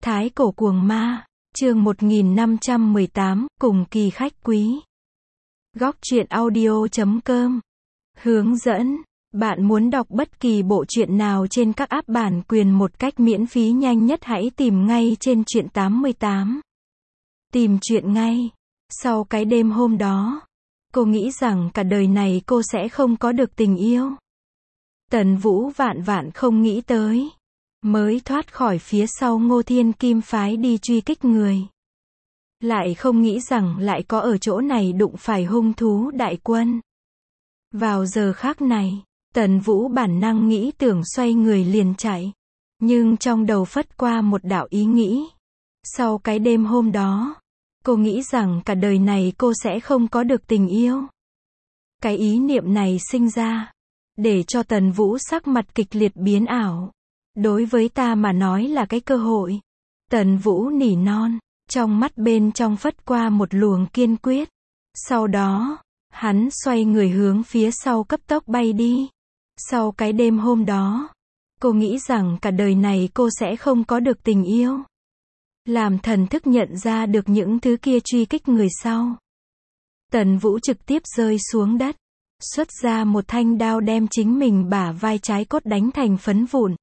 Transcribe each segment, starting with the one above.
Thái cổ cuồng ma, chương 1518, cùng kỳ khách quý. Góc truyện audio.com. Hướng dẫn. Bạn muốn đọc bất kỳ bộ truyện nào trên các app bản quyền một cách miễn phí nhanh nhất hãy tìm ngay trên truyện 88. Tìm truyện ngay. Sau cái đêm hôm đó, cô nghĩ rằng cả đời này cô sẽ không có được tình yêu. Tần Vũ vạn vạn không nghĩ tới. Mới thoát khỏi phía sau Ngô Thiên Kim phái đi truy kích người. Lại không nghĩ rằng lại có ở chỗ này đụng phải hung thú đại quân. Vào giờ khác này, Tần Vũ bản năng nghĩ tưởng xoay người liền chạy. Nhưng trong đầu phất qua một đạo ý nghĩ. Sau cái đêm hôm đó, cô nghĩ rằng cả đời này cô sẽ không có được tình yêu. Cái ý niệm này sinh ra, để cho Tần Vũ sắc mặt kịch liệt biến ảo. Đối với ta mà nói là cái cơ hội. Tần Vũ nỉ non, trong mắt bên trong phất qua một luồng kiên quyết. Sau đó, hắn xoay người hướng phía sau cấp tốc bay đi. Sau cái đêm hôm đó, cô nghĩ rằng cả đời này cô sẽ không có được tình yêu. Làm thần thức nhận ra được những thứ kia truy kích người sau. Tần Vũ trực tiếp rơi xuống đất, xuất ra một thanh đao đem chính mình bả vai trái cốt đánh thành phấn vụn.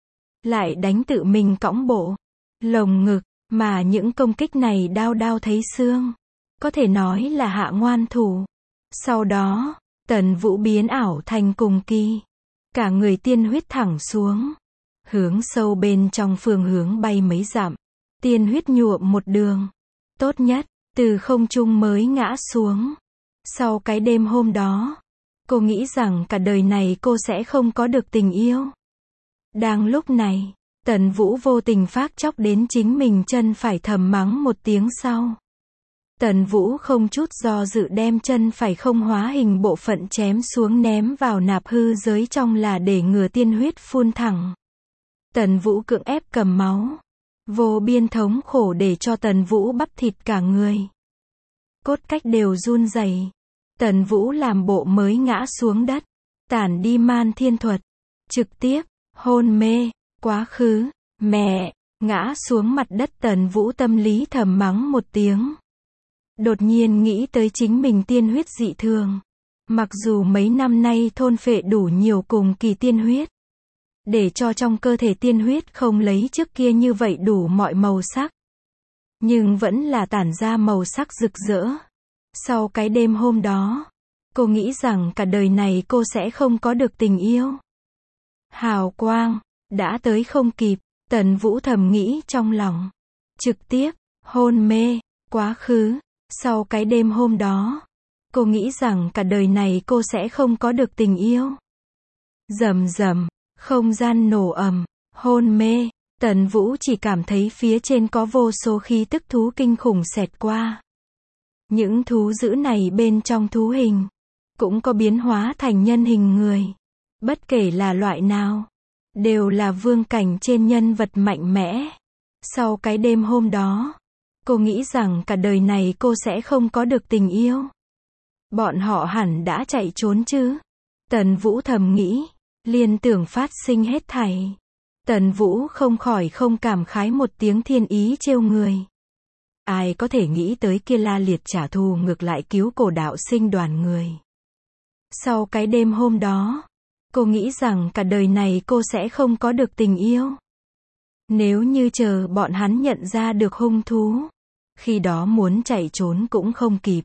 Lại đánh tự mình cõng bộ, lồng ngực, mà những công kích này đao đao thấy xương. Có thể nói là hạ ngoan thủ. Sau đó, Tần Vũ biến ảo thành cùng kỳ. Cả người tiên huyết thẳng xuống. Hướng sâu bên trong phương hướng bay mấy dặm. Tiên huyết nhuộm một đường. Tốt nhất, từ không trung mới ngã xuống. Sau cái đêm hôm đó, cô nghĩ rằng cả đời này cô sẽ không có được tình yêu. Đang lúc này, Tần Vũ vô tình phát chóc đến chính mình chân phải thầm mắng một tiếng sau. Tần Vũ không chút do dự đem chân phải không hóa hình bộ phận chém xuống ném vào nạp hư giới trong là để ngừa tiên huyết phun thẳng. Tần Vũ cưỡng ép cầm máu. Vô biên thống khổ để cho Tần Vũ bắp thịt cả người. Cốt cách đều run rẩy. Tần Vũ làm bộ mới ngã xuống đất. Tản đi man thiên thuật. Trực tiếp hôn mê, quá khứ, mẹ, ngã xuống mặt đất. Tần Vũ tâm lý thầm mắng một tiếng. Đột nhiên nghĩ tới chính mình tiên huyết dị thường. Mặc dù mấy năm nay thôn phệ đủ nhiều cùng kỳ tiên huyết. Để cho trong cơ thể tiên huyết không lấy trước kia như vậy đủ mọi màu sắc. Nhưng vẫn là tản ra màu sắc rực rỡ. Sau cái đêm hôm đó, cô nghĩ rằng cả đời này cô sẽ không có được tình yêu. Hào quang, đã tới không kịp, Tần Vũ thầm nghĩ trong lòng. Trực tiếp, hôn mê, quá khứ, sau cái đêm hôm đó, cô nghĩ rằng cả đời này cô sẽ không có được tình yêu. Rầm rầm, không gian nổ ầm, hôn mê, Tần Vũ chỉ cảm thấy phía trên có vô số khí tức thú kinh khủng xẹt qua. Những thú dữ này bên trong thú hình, cũng có biến hóa thành nhân hình người. Bất kể là loại nào, đều là vương cảnh trên nhân vật mạnh mẽ. Sau cái đêm hôm đó, cô nghĩ rằng cả đời này cô sẽ không có được tình yêu. Bọn họ hẳn đã chạy trốn chứ. Tần Vũ thầm nghĩ, liên tưởng phát sinh hết thảy. Tần Vũ không khỏi không cảm khái một tiếng thiên ý trêu người. Ai có thể nghĩ tới kia la liệt trả thù ngược lại cứu cổ đạo sinh đoàn người. Sau cái đêm hôm đó, cô nghĩ rằng cả đời này cô sẽ không có được tình yêu. Nếu như chờ bọn hắn nhận ra được hung thú, khi đó muốn chạy trốn cũng không kịp.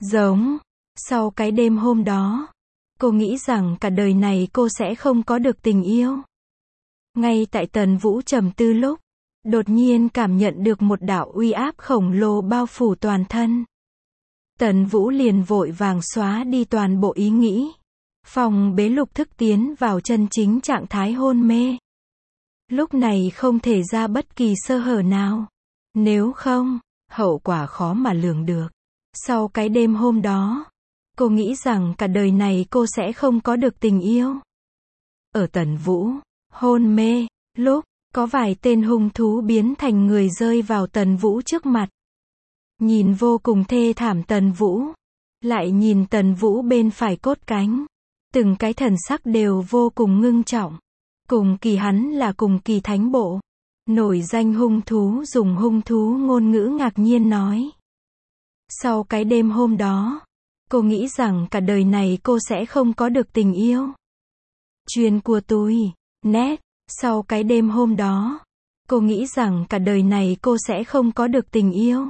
Sau cái đêm hôm đó, cô nghĩ rằng cả đời này cô sẽ không có được tình yêu. Ngay tại Tần Vũ trầm tư lúc, đột nhiên cảm nhận được một đạo uy áp khổng lồ bao phủ toàn thân. Tần Vũ liền vội vàng xóa đi toàn bộ ý nghĩ. Phòng bế lục thức tiến vào chân chính trạng thái hôn mê. Lúc này không thể ra bất kỳ sơ hở nào. Nếu không, hậu quả khó mà lường được. Sau cái đêm hôm đó, cô nghĩ rằng cả đời này cô sẽ không có được tình yêu. Ở Tần Vũ hôn mê, lúc có vài tên hung thú biến thành người rơi vào Tần Vũ trước mặt. Nhìn vô cùng thê thảm Tần Vũ. Lại nhìn Tần Vũ bên phải cốt cánh. Từng cái thần sắc đều vô cùng ngưng trọng. Cùng kỳ hắn là cùng kỳ thánh bộ. Nổi danh hung thú dùng hung thú ngôn ngữ ngạc nhiên nói. Sau cái đêm hôm đó, cô nghĩ rằng cả đời này cô sẽ không có được tình yêu. Chuyện của tôi, nét, sau cái đêm hôm đó, cô nghĩ rằng cả đời này cô sẽ không có được tình yêu.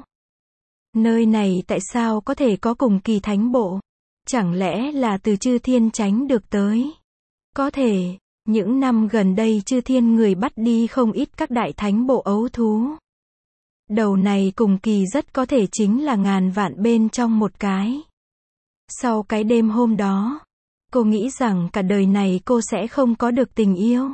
Nơi này tại sao có thể có cùng kỳ thánh bộ? Chẳng lẽ là từ Chư Thiên tránh được tới? Có thể, những năm gần đây Chư Thiên người bắt đi không ít các đại thánh bộ ấu thú. Đầu này cùng kỳ rất có thể chính là ngàn vạn bên trong một cái. Sau cái đêm hôm đó, cô nghĩ rằng cả đời này cô sẽ không có được tình yêu.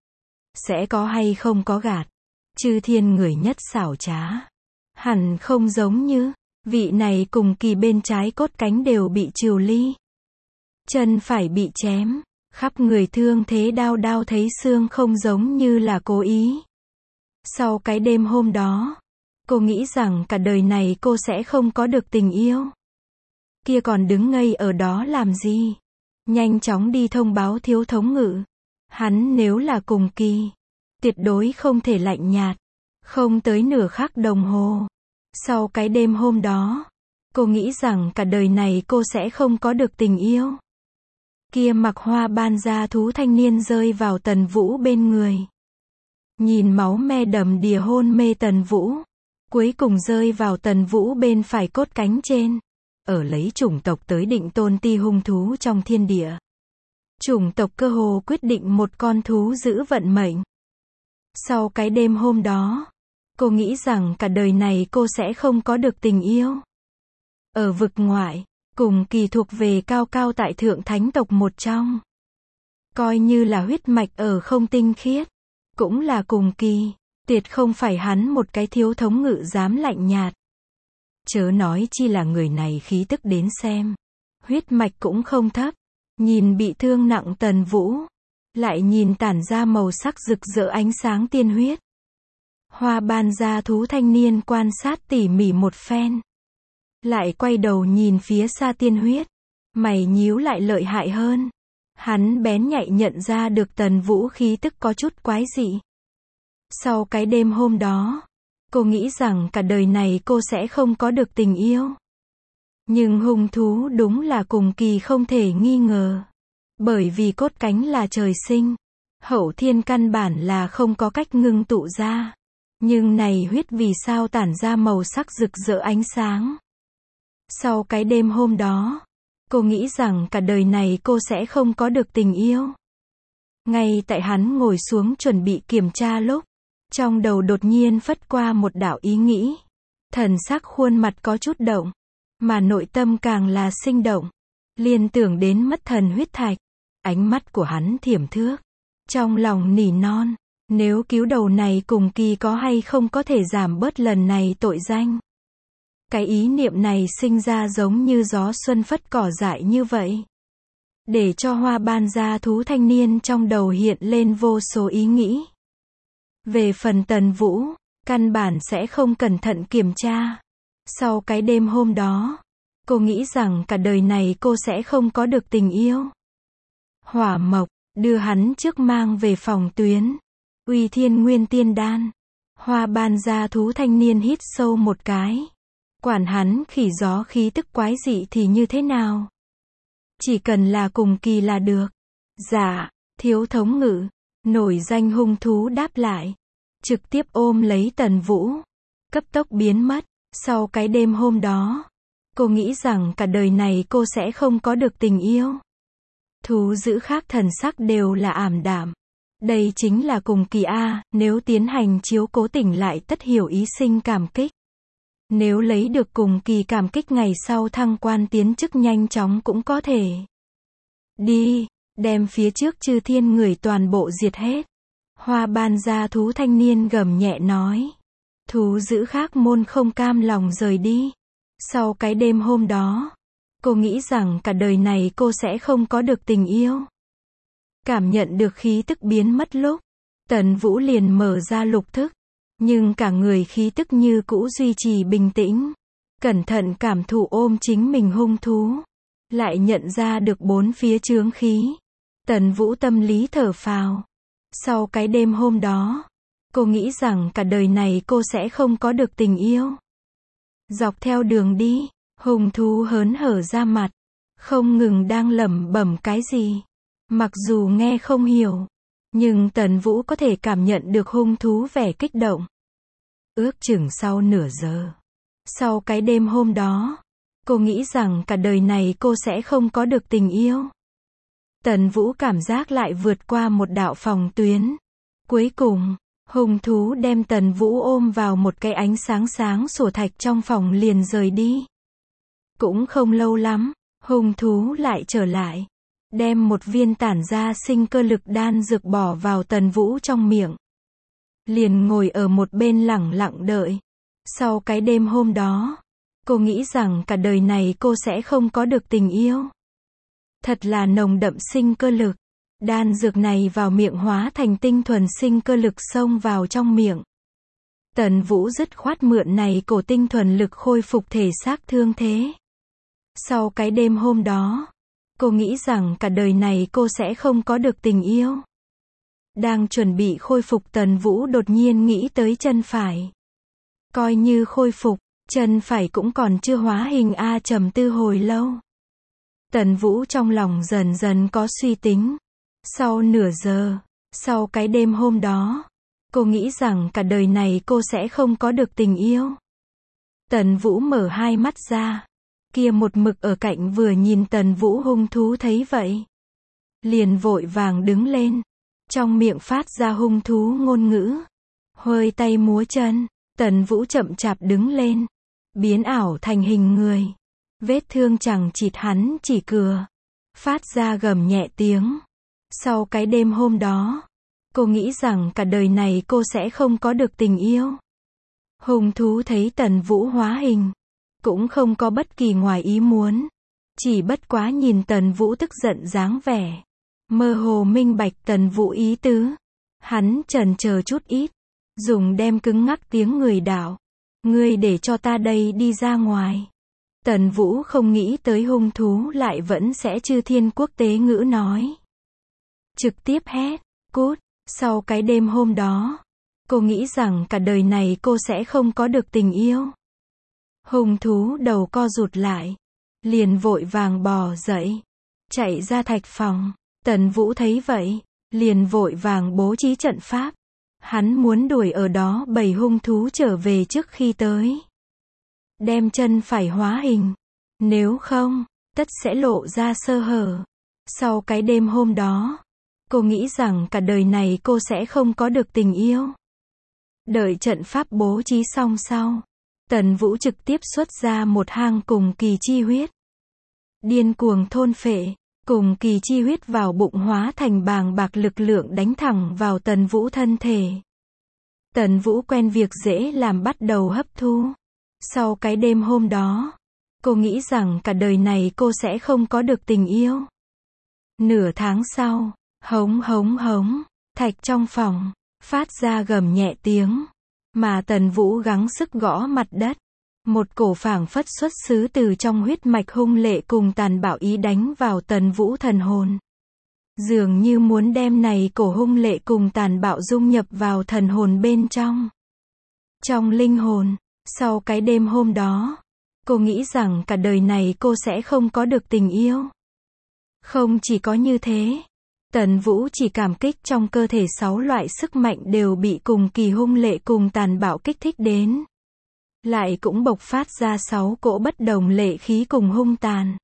Sẽ có hay không có gạt. Chư Thiên người nhất xảo trá. Hẳn không giống như, vị này cùng kỳ bên trái cốt cánh đều bị trừ ly. Chân phải bị chém, khắp người thương thế đau đau thấy xương không giống như là cố ý. Sau cái đêm hôm đó, cô nghĩ rằng cả đời này cô sẽ không có được tình yêu. Kia còn đứng ngây ở đó làm gì? Nhanh chóng đi thông báo thiếu thống ngự. Hắn nếu là cùng kỳ, tuyệt đối không thể lạnh nhạt. Không tới nửa khắc đồng hồ. Sau cái đêm hôm đó, cô nghĩ rằng cả đời này cô sẽ không có được tình yêu. Kia mặc hoa ban gia thú thanh niên rơi vào Tần Vũ bên người. Nhìn máu me đầm đìa hôn mê Tần Vũ. Cuối cùng rơi vào Tần Vũ bên phải cốt cánh trên. Ở lấy chủng tộc tới định tôn ti hung thú trong thiên địa. Chủng tộc cơ hồ quyết định một con thú giữ vận mệnh. Sau cái đêm hôm đó, cô nghĩ rằng cả đời này cô sẽ không có được tình yêu. Ở vực ngoại, cùng kỳ thuộc về cao cao tại thượng thánh tộc một trong. Coi như là huyết mạch ở không tinh khiết. Cũng là cùng kỳ, tuyệt không phải hắn một cái thiếu thống ngự dám lạnh nhạt. Chớ nói chi là người này khí tức đến xem. Huyết mạch cũng không thấp. Nhìn bị thương nặng Tần Vũ. Lại nhìn tản ra màu sắc rực rỡ ánh sáng tiên huyết. Hoa ban gia thú thanh niên quan sát tỉ mỉ một phen. Lại quay đầu nhìn phía xa tiên huyết. Mày nhíu lại lợi hại hơn. Hắn bén nhạy nhận ra được Tần Vũ khí tức có chút quái dị. Sau cái đêm hôm đó, cô nghĩ rằng cả đời này cô sẽ không có được tình yêu. Nhưng hung thú đúng là cùng kỳ không thể nghi ngờ. Bởi vì cốt cánh là trời sinh. Hậu thiên căn bản là không có cách ngưng tụ ra. Nhưng này huyết vì sao tản ra màu sắc rực rỡ ánh sáng. Sau cái đêm hôm đó, cô nghĩ rằng cả đời này cô sẽ không có được tình yêu. Ngay tại hắn ngồi xuống chuẩn bị kiểm tra lúc, trong đầu đột nhiên phất qua một đạo ý nghĩ. Thần sắc khuôn mặt có chút động, mà nội tâm càng là sinh động. Liên tưởng đến mất thần huyết thạch, ánh mắt của hắn thiểm thước. Trong lòng nỉ non, nếu cứu đầu này cùng kỳ có hay không có thể giảm bớt lần này tội danh. Cái ý niệm này sinh ra giống như gió xuân phất cỏ dại như vậy. Để cho hoa ban gia thú thanh niên trong đầu hiện lên vô số ý nghĩ. Về phần Tần Vũ, căn bản sẽ không cẩn thận kiểm tra. Sau cái đêm hôm đó, cô nghĩ rằng cả đời này cô sẽ không có được tình yêu. Hỏa mộc, đưa hắn trước mang về phòng tuyến. Uy Thiên Nguyên Tiên Đan. Hoa ban gia thú thanh niên hít sâu một cái. Quản hắn khỉ gió khí tức quái dị thì như thế nào? Chỉ cần là cùng kỳ là được. Dạ, thiếu thống ngự. Nổi danh hung thú đáp lại. Trực tiếp ôm lấy Tần Vũ. Cấp tốc biến mất. Sau cái đêm hôm đó, cô nghĩ rằng cả đời này cô sẽ không có được tình yêu. Thú dữ khác thần sắc đều là ảm đạm. Đây chính là cùng kỳ A, nếu tiến hành chiếu cố tỉnh lại tất hiểu ý sinh cảm kích. Nếu lấy được cùng kỳ cảm kích ngày sau thăng quan tiến chức nhanh chóng cũng có thể. Đi, đem phía trước Chư Thiên người toàn bộ diệt hết. Hoa ban gia thú thanh niên gầm nhẹ nói. Thú dữ khác môn không cam lòng rời đi. Sau cái đêm hôm đó, cô nghĩ rằng cả đời này cô sẽ không có được tình yêu. Cảm nhận được khí tức biến mất lúc, Tần Vũ liền mở ra lục thức. Nhưng cả người khí tức như cũ duy trì bình tĩnh. Cẩn thận cảm thụ ôm chính mình hung thú. Lại nhận ra được bốn phía chướng khí. Tần Vũ tâm lý thở phào. Sau cái đêm hôm đó, cô nghĩ rằng cả đời này cô sẽ không có được tình yêu. Dọc theo đường đi, hung thú hớn hở ra mặt, không ngừng đang lẩm bẩm cái gì. Mặc dù nghe không hiểu, nhưng Tần Vũ có thể cảm nhận được hung thú vẻ kích động. Ước chừng sau nửa giờ, sau cái đêm hôm đó, cô nghĩ rằng cả đời này cô sẽ không có được tình yêu. Tần Vũ cảm giác lại vượt qua một đạo phòng tuyến. Cuối cùng, hung thú đem Tần Vũ ôm vào một cái ánh sáng sáng sủa thạch trong phòng liền rời đi. Cũng không lâu lắm, hung thú lại trở lại, đem một viên tản ra sinh cơ lực đan dược bỏ vào Tần Vũ trong miệng. Liền ngồi ở một bên lẳng lặng đợi. Sau cái đêm hôm đó, cô nghĩ rằng cả đời này cô sẽ không có được tình yêu. Thật là nồng đậm sinh cơ lực. Đan dược này vào miệng hóa thành tinh thuần sinh cơ lực xông vào trong miệng. Tần Vũ dứt khoát mượn này cổ tinh thuần lực khôi phục thể xác thương thế. Sau cái đêm hôm đó, cô nghĩ rằng cả đời này cô sẽ không có được tình yêu. Đang chuẩn bị khôi phục, Tần Vũ đột nhiên nghĩ tới chân phải. Coi như khôi phục, chân phải cũng còn chưa hóa hình a, trầm tư hồi lâu. Tần Vũ trong lòng dần dần có suy tính. Sau nửa giờ, sau cái đêm hôm đó, cô nghĩ rằng cả đời này cô sẽ không có được tình yêu. Tần Vũ mở hai mắt ra. Kia một mực ở cạnh vừa nhìn Tần Vũ hung thú thấy vậy, liền vội vàng đứng lên. Trong miệng phát ra hung thú ngôn ngữ. Hơi tay múa chân, Tần Vũ chậm chạp đứng lên. Biến ảo thành hình người. Vết thương chẳng chịt hắn chỉ cừa. Phát ra gầm nhẹ tiếng. Sau cái đêm hôm đó, cô nghĩ rằng cả đời này cô sẽ không có được tình yêu. Hung thú thấy Tần Vũ hóa hình, cũng không có bất kỳ ngoài ý muốn. Chỉ bất quá nhìn Tần Vũ tức giận dáng vẻ, mơ hồ minh bạch Tần Vũ ý tứ. Hắn chần chờ chút ít, dùng đem cứng ngắc tiếng người đạo. Ngươi để cho ta đây đi ra ngoài. Tần Vũ không nghĩ tới hung thú lại vẫn sẽ chư thiên quốc tế ngữ nói. Trực tiếp hét, cút. Sau cái đêm hôm đó, cô nghĩ rằng cả đời này cô sẽ không có được tình yêu. Hung thú đầu co rụt lại, liền vội vàng bò dậy, chạy ra thạch phòng. Tần Vũ thấy vậy, liền vội vàng bố trí trận pháp. Hắn muốn đuổi ở đó bầy hung thú trở về trước khi tới. Đem chân phải hóa hình. Nếu không, tất sẽ lộ ra sơ hở. Sau cái đêm hôm đó, cô nghĩ rằng cả đời này cô sẽ không có được tình yêu. Đợi trận pháp bố trí xong sau, Tần Vũ trực tiếp xuất ra một hang cùng kỳ chi huyết. Điên cuồng thôn phệ, cùng kỳ chi huyết vào bụng hóa thành bàng bạc lực lượng đánh thẳng vào Tần Vũ thân thể. Tần Vũ quen việc dễ làm bắt đầu hấp thu. Sau cái đêm hôm đó, cô nghĩ rằng cả đời này cô sẽ không có được tình yêu. Nửa tháng sau, hống hống hống, thạch trong phòng, phát ra gầm nhẹ tiếng. Mà Tần Vũ gắng sức gõ mặt đất. Một cổ phảng phất xuất xứ từ trong huyết mạch hung lệ cùng tàn bạo ý đánh vào Tần Vũ thần hồn. Dường như muốn đem này cổ hung lệ cùng tàn bạo dung nhập vào thần hồn bên trong. Trong linh hồn, sau cái đêm hôm đó, cô nghĩ rằng cả đời này cô sẽ không có được tình yêu. Không chỉ có như thế, Tần Vũ chỉ cảm kích trong cơ thể 6 loại sức mạnh đều bị cùng kỳ hung lệ cùng tàn bạo kích thích đến. Lại cũng bộc phát ra 6 cỗ bất đồng lệ khí cùng hung tàn.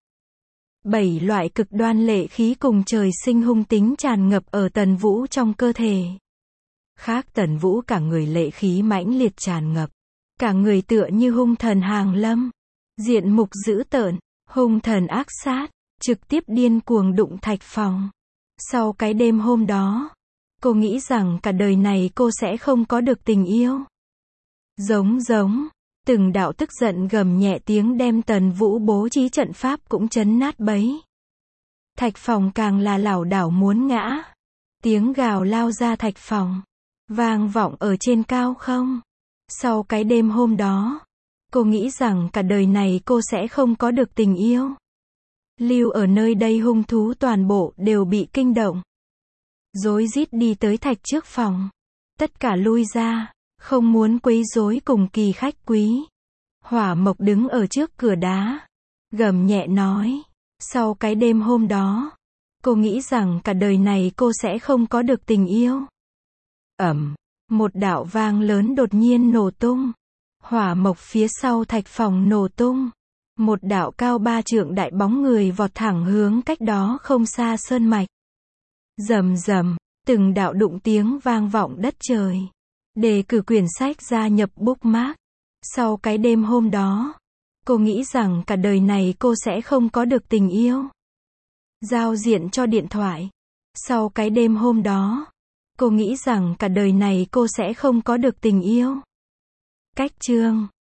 7 loại cực đoan lệ khí cùng trời sinh hung tính tràn ngập ở Tần Vũ trong cơ thể. Khác Tần Vũ cả người lệ khí mãnh liệt tràn ngập. Cả người tựa như hung thần hàng lâm. Diện mục dữ tợn, hung thần ác sát, trực tiếp điên cuồng đụng thạch phòng. Sau cái đêm hôm đó, cô nghĩ rằng cả đời này cô sẽ không có được tình yêu. Giống, từng đạo tức giận gầm nhẹ tiếng đem Tần Vũ bố trí trận pháp cũng chấn nát bấy. Thạch phòng càng là lảo đảo muốn ngã. Tiếng gào lao ra thạch phòng, vang vọng ở trên cao không. Sau cái đêm hôm đó, cô nghĩ rằng cả đời này cô sẽ không có được tình yêu. Lưu ở nơi đây hung thú toàn bộ đều bị kinh động. Rối rít đi tới thạch trước phòng. Tất cả lui ra, không muốn quấy rối cùng kỳ khách quý. Hỏa Mộc đứng ở trước cửa đá, gầm nhẹ nói. Sau cái đêm hôm đó, cô nghĩ rằng cả đời này cô sẽ không có được tình yêu. Một đạo vang lớn đột nhiên nổ tung. Hỏa Mộc phía sau thạch phòng nổ tung. Một đạo cao 3 trượng đại bóng người vọt thẳng hướng cách đó không xa sơn mạch. Rầm rầm, từng đạo đụng tiếng vang vọng đất trời. Đề cử quyển sách gia nhập bookmark. Sau cái đêm hôm đó, cô nghĩ rằng cả đời này cô sẽ không có được tình yêu. Giao diện cho điện thoại. Sau cái đêm hôm đó, cô nghĩ rằng cả đời này cô sẽ không có được tình yêu. Cách chương